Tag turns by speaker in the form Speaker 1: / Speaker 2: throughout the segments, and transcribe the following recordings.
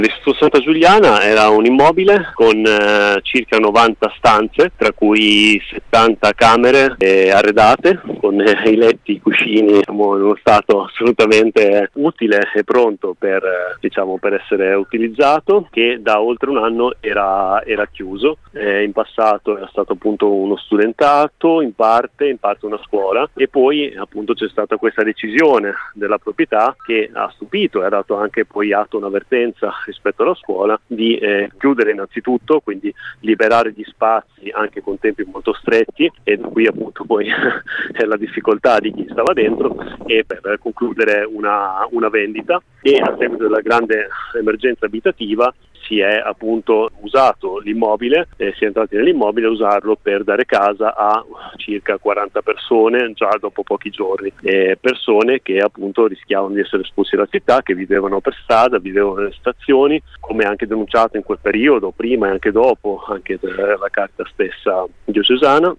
Speaker 1: L'Istituto Santa Giuliana era un immobile con circa 90 stanze, tra cui 70 camere arredate, con i letti, i cuscini, in uno stato assolutamente utile e pronto per essere utilizzato, che da oltre un anno era chiuso. In passato era stato appunto uno studentato, in parte una scuola, e poi appunto c'è stata questa decisione della proprietà che ha stupito e ha dato anche poi atto un'avvertenza rispetto alla scuola di chiudere innanzitutto, quindi liberare gli spazi anche con tempi molto stretti, e qui appunto poi è la difficoltà di chi stava dentro, e per concludere una vendita. E a seguito della grande emergenza abitativa si è appunto usato l'immobile, si è entrati nell'immobile a usarlo per dare casa a circa 40 persone già dopo pochi giorni, persone che appunto rischiavano di essere espulse dalla città, che vivevano per strada, vivevano nelle stazioni, come anche denunciato in quel periodo, prima e anche dopo, anche dalla carta stessa diocesana.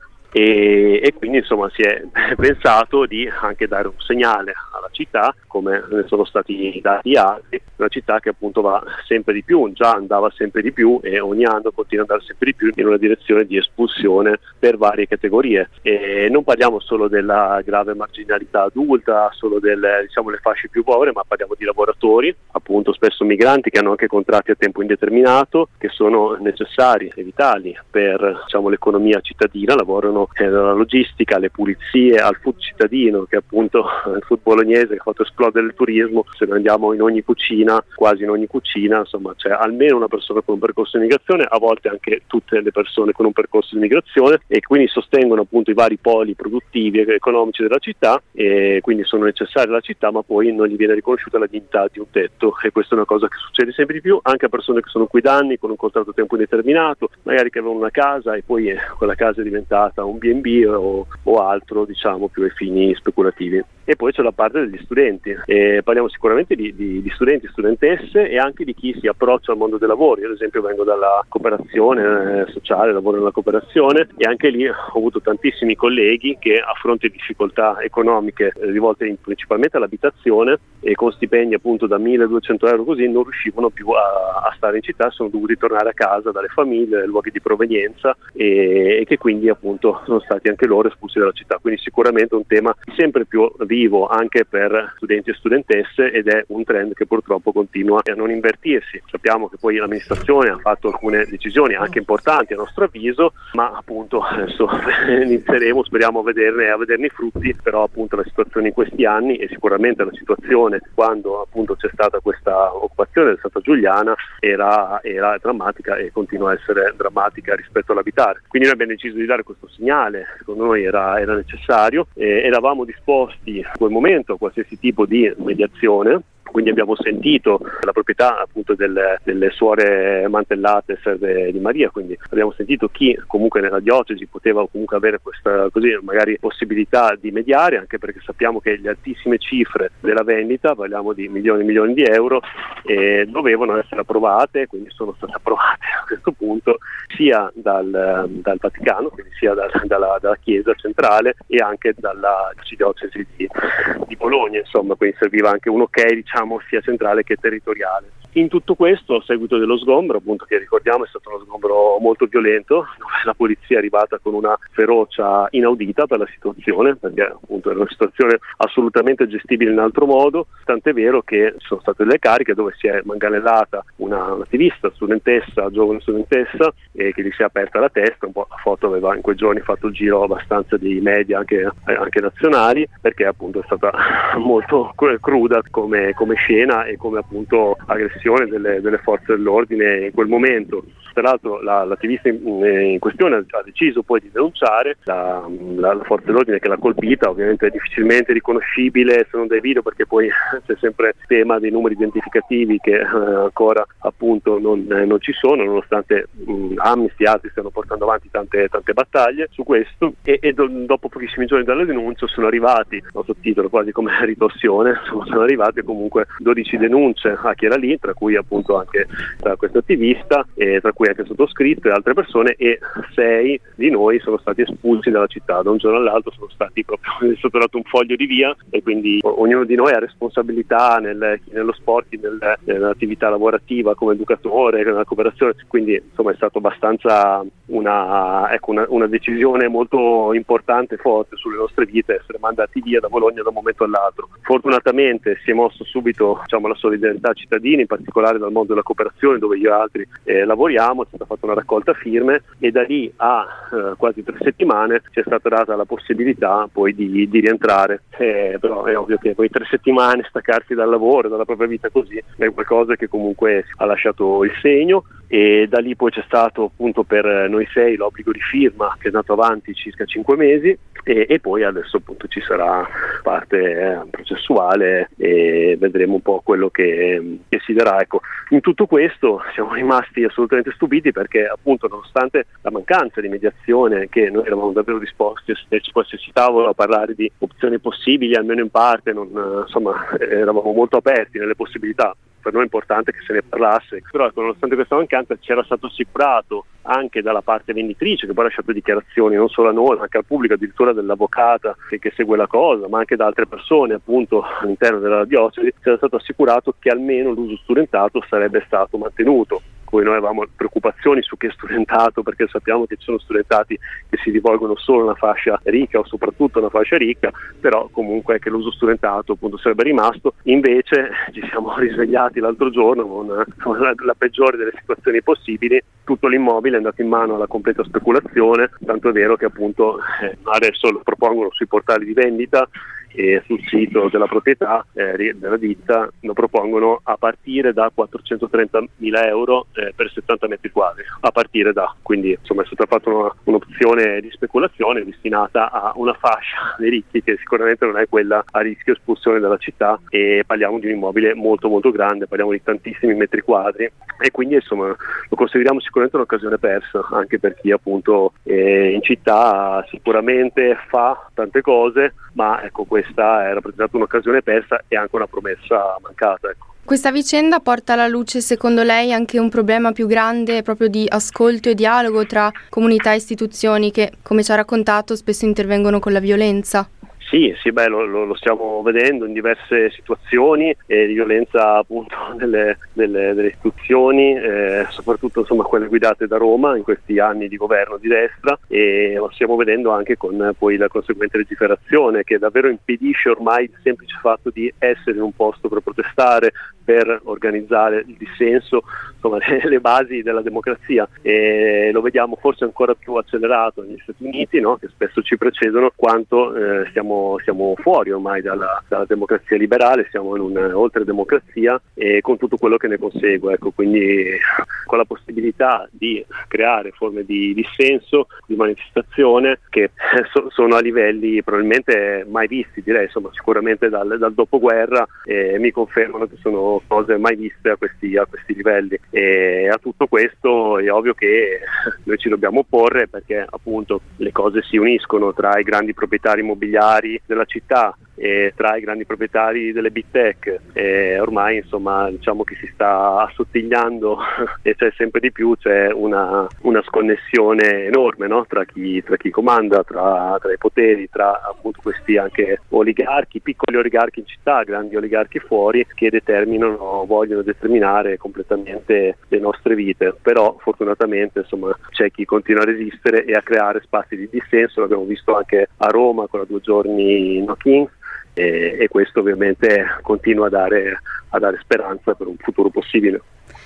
Speaker 1: E quindi insomma si è pensato di anche dare un segnale alla città, come ne sono stati dati altri, una città che appunto va sempre di più, già andava sempre di più e ogni anno continua ad andare sempre di più in una direzione di espulsione per varie categorie. E non parliamo solo della grave marginalità adulta, solo delle le fasce più povere, ma parliamo di lavoratori, appunto spesso migranti, che hanno anche contratti a tempo indeterminato, che sono necessari e vitali per l'economia cittadina, lavorano dalla logistica alle pulizie al food cittadino, che è appunto il food bolognese che ha fatto esplodere il turismo. Se noi andiamo in ogni cucina, quasi in ogni cucina, insomma c'è almeno una persona con un percorso di migrazione, a volte anche tutte le persone con un percorso di migrazione, e quindi sostengono appunto i vari poli produttivi e economici della città, e quindi sono necessari alla città, ma poi non gli viene riconosciuta la dignità di un tetto, e questa è una cosa che succede sempre di più anche a persone che sono qui da anni con un contratto a tempo indeterminato, magari che avevano una casa e poi quella casa è diventata un B&B o altro, più ai fini speculativi. E poi c'è la parte degli studenti, parliamo sicuramente di studenti, studentesse, e anche di chi si approccia al mondo del lavoro. Io ad esempio vengo dalla cooperazione sociale, lavoro nella cooperazione, e anche lì ho avuto tantissimi colleghi che a fronte di difficoltà economiche rivolte principalmente all'abitazione, e con stipendi appunto da 1.200 euro così, non riuscivano più a stare in città, sono dovuti tornare a casa dalle famiglie, dai luoghi di provenienza, e che quindi appunto sono stati anche loro espulsi dalla città. Quindi sicuramente un tema sempre più vivo anche per studenti e studentesse, ed è un trend che purtroppo continua a non invertirsi. Sappiamo che poi l'amministrazione ha fatto alcune decisioni anche importanti a nostro avviso, ma appunto adesso inizieremo, speriamo a vederne i frutti, però appunto la situazione in questi anni, e sicuramente la situazione quando appunto c'è stata questa occupazione del Santa Giuliana era drammatica, e continua a essere drammatica rispetto all'abitare. Quindi noi abbiamo deciso di dare questo segnale, secondo noi era necessario, e eravamo disposti in quel momento a qualsiasi tipo di mediazione. Quindi abbiamo sentito la proprietà appunto delle suore Mantellate Serve di Maria, quindi abbiamo sentito chi comunque nella diocesi poteva comunque avere questa magari possibilità di mediare, anche perché sappiamo che le altissime cifre della vendita, parliamo di milioni e milioni di euro, dovevano essere approvate, quindi sono state approvate a questo punto sia dal Vaticano, quindi sia dalla Chiesa centrale, e anche dalla diocesi di Bologna, insomma, quindi serviva anche un ok sia centrale che territoriale. In tutto questo, a seguito dello sgombero, appunto, che ricordiamo è stato uno sgombero molto violento, dove la polizia è arrivata con una ferocia inaudita per la situazione, perché appunto era una situazione assolutamente gestibile in altro modo, tant'è vero che ci sono state delle cariche dove si è manganellata un'attivista, giovane studentessa, che gli si è aperta la testa, un po' la foto aveva in quei giorni fatto il giro abbastanza dei media anche nazionali, perché appunto è stata molto cruda come scena e come appunto aggressione delle forze dell'ordine in quel momento. Tra l'altro l'attivista in questione ha deciso poi di denunciare la forza dell'ordine che l'ha colpita, ovviamente è difficilmente riconoscibile se non dai video, perché poi c'è sempre il tema dei numeri identificativi che ancora appunto non ci sono, nonostante Amnesty e altri stiano portando avanti tante battaglie su questo, e dopo pochissimi giorni dalla denuncia sono arrivati, ho sottotitolo quasi come ritorsione, sono arrivate comunque 12 denunce a chi era lì, tra cui appunto anche questo attivista, e tra cui cui anche sottoscritto e altre persone, e 6 di noi sono stati espulsi dalla città. Da un giorno all'altro sono stati proprio, è stato dato un foglio di via, e quindi ognuno di noi ha responsabilità nello sport, nell'attività lavorativa come educatore, nella cooperazione, quindi insomma è stato abbastanza una decisione molto importante e forte sulle nostre vite, essere mandati via da Bologna da un momento all'altro. Fortunatamente si è mosso subito, diciamo, la solidarietà ai cittadini, in particolare dal mondo della cooperazione dove io e altri lavoriamo. È stata fatta una raccolta firme e da lì a quasi 3 settimane ci è stata data la possibilità poi di rientrare, però è ovvio che poi 3 settimane staccarsi dal lavoro, dalla propria vita così, è qualcosa che comunque ha lasciato il segno. E da lì poi c'è stato appunto per noi 6 l'obbligo di firma, che è andato avanti circa 5 mesi, e poi adesso appunto ci sarà parte processuale e vedremo un po' quello che si darà. Ecco, in tutto questo siamo rimasti assolutamente stupiti, perché appunto nonostante la mancanza di mediazione, che noi eravamo davvero disposti a sederci a qualsiasi tavolo a parlare di opzioni possibili, almeno in parte, eravamo molto aperti nelle possibilità. Per noi è importante che se ne parlasse, però nonostante questa mancanza c'era stato assicurato anche dalla parte venditrice, che poi ha lasciato dichiarazioni non solo a noi ma anche al pubblico, addirittura dell'avvocata che segue la cosa, ma anche da altre persone appunto all'interno della diocesi, c'era stato assicurato che almeno l'uso studentato sarebbe stato mantenuto. Poi noi avevamo preoccupazioni su che studentato, perché sappiamo che ci sono studentati che si rivolgono solo a una fascia ricca o soprattutto a una fascia ricca, però comunque che l'uso studentato appunto sarebbe rimasto. Invece ci siamo risvegliati l'altro giorno con la peggiore delle situazioni possibili. Tutto l'immobile è andato in mano alla completa speculazione, tanto è vero che appunto adesso lo propongono sui portali di vendita e sul sito della proprietà della ditta, lo propongono a partire da 430.000 euro per 70 metri quadri, a partire da, quindi insomma è stata fatta un'opzione di speculazione destinata a una fascia dei ricchi che sicuramente non è quella a rischio espulsione dalla città, e parliamo di un immobile molto molto grande, parliamo di tantissimi metri quadri, e quindi insomma lo consideriamo sicuramente un'occasione persa anche per chi appunto in città sicuramente fa tante cose, ma ecco, questa è rappresentata un'occasione persa e anche una promessa mancata, ecco.
Speaker 2: Questa vicenda porta alla luce, secondo lei, anche un problema più grande proprio di ascolto e dialogo tra comunità e istituzioni che, come ci ha raccontato, spesso intervengono con la violenza?
Speaker 1: Sì, lo stiamo vedendo in diverse situazioni di violenza appunto delle istituzioni, soprattutto insomma quelle guidate da Roma in questi anni di governo di destra, e lo stiamo vedendo anche con poi la conseguente legiferazione che davvero impedisce ormai il semplice fatto di essere in un posto per protestare, per organizzare il dissenso, insomma le basi della democrazia, e lo vediamo forse ancora più accelerato negli Stati Uniti, no? Che spesso ci precedono, quanto siamo fuori ormai dalla democrazia liberale, siamo in un'oltredemocrazia e con tutto quello che ne consegue, ecco, quindi con la possibilità di creare forme di dissenso, di manifestazione che sono a livelli probabilmente mai visti, direi, insomma sicuramente dal dopoguerra, mi confermano che sono cose mai viste a questi livelli, e a tutto questo è ovvio che noi ci dobbiamo opporre, perché appunto le cose si uniscono tra i grandi proprietari immobiliari della città e tra i grandi proprietari delle big tech, e ormai insomma diciamo che si sta assottigliando e c'è sempre di più, c'è una sconnessione enorme, no? tra chi comanda, tra i poteri, tra appunto questi anche oligarchi, piccoli oligarchi in città, grandi oligarchi fuori, che vogliono determinare completamente le nostre vite. Però fortunatamente insomma c'è chi continua a resistere e a creare spazi di dissenso, l'abbiamo visto anche a Roma con la 2 giorni No Kings, e questo ovviamente continua a dare speranza per un futuro possibile.